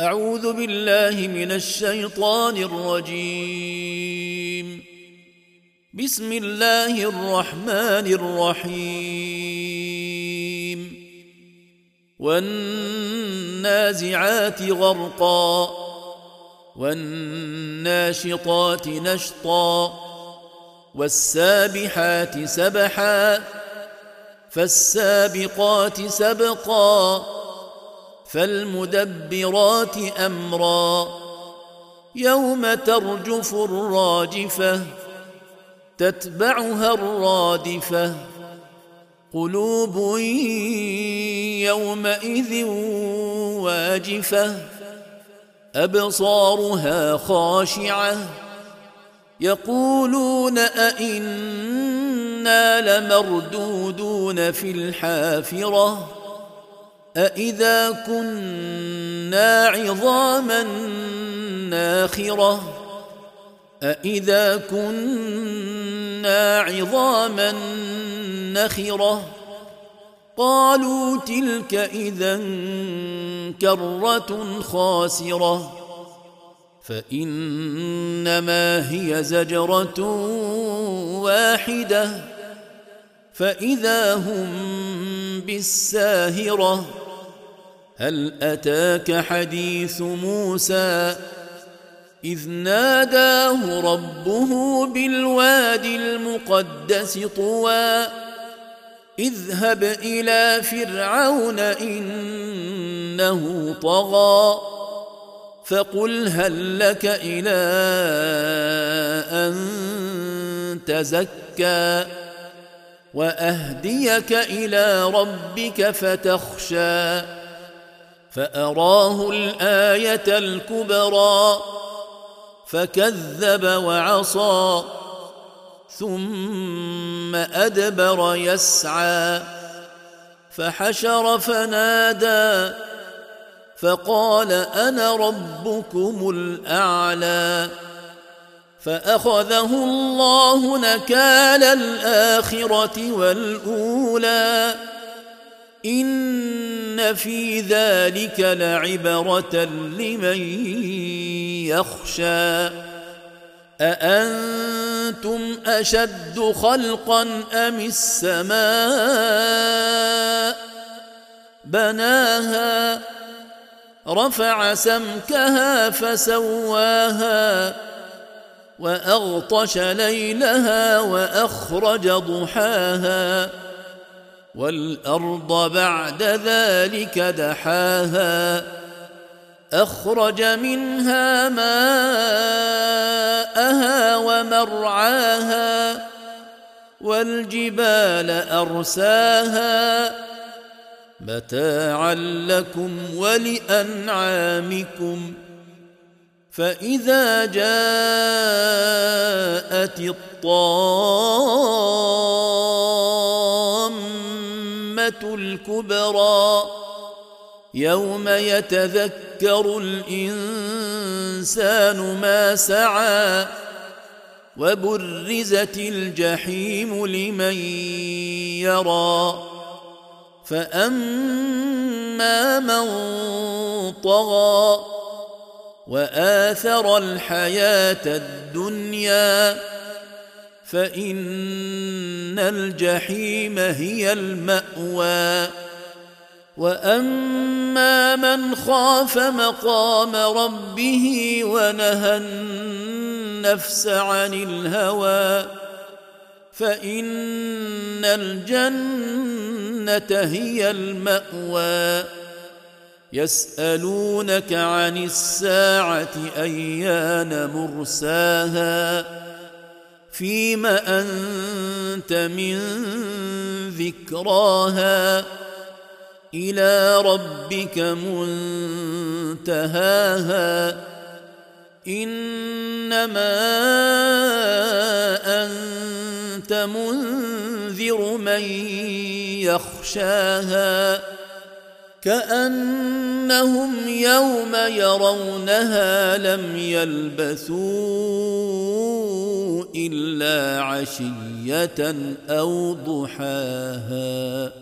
أعوذ بالله من الشيطان الرجيم. بسم الله الرحمن الرحيم. والنازعات غرقا والناشطات نشطا والسابحات سبحا فالسابقات سبقا فالمدبرات أمرا يوم ترجف الراجفة تتبعها الرادفة قلوب يومئذ واجفة أبصارها خاشعة يقولون أئنا لمردودون في الحافرة أئذا كنا عظاما ناخرة أئذا كنا عظاما نخرة قالوا تلك إذا كرة خاسرة فإنما هي زجرة واحدة فإذا هم بالساهرة هل أتاك حديث موسى إذ ناداه ربه بالوادي المقدس طوى اذهب إلى فرعون إنه طغى فقل هل لك إلى أن تزكى وأهديك إلى ربك فتخشى فأراه الآية الكبرى فكذب وعصى ثم أدبر يسعى فحشر فنادى فقال أنا ربكم الأعلى فأخذه الله نكال الآخرة والأولى إن في ذلك لعبرة لمن يخشى أأنتم أشد خلقا أم السماء بناها رفع سمكها فسواها وأغطش ليلها وأخرج ضحاها والأرض بعد ذلك دحاها أخرج منها ماءها ومرعاها والجبال أرساها متاعا لكم ولأنعامكم فإذا جاءت الطامة الكبرى يوم يتذكر الإنسان ما سعى وبرزت الجحيم لمن يرى فأما من طغى وآثر الحياة الدنيا فإن الجحيم هي المأوى وأما من خاف مقام ربه ونهى النفس عن الهوى فإن الجنة هي المأوى يسألونك عن الساعة أيان مرساها فيم أنت من ذكراها إلى ربك منتهاها إنما أنت منذر من يخشاها كأنهم يوم يرونها لم يلبثوا إلا عشية أو ضحاها.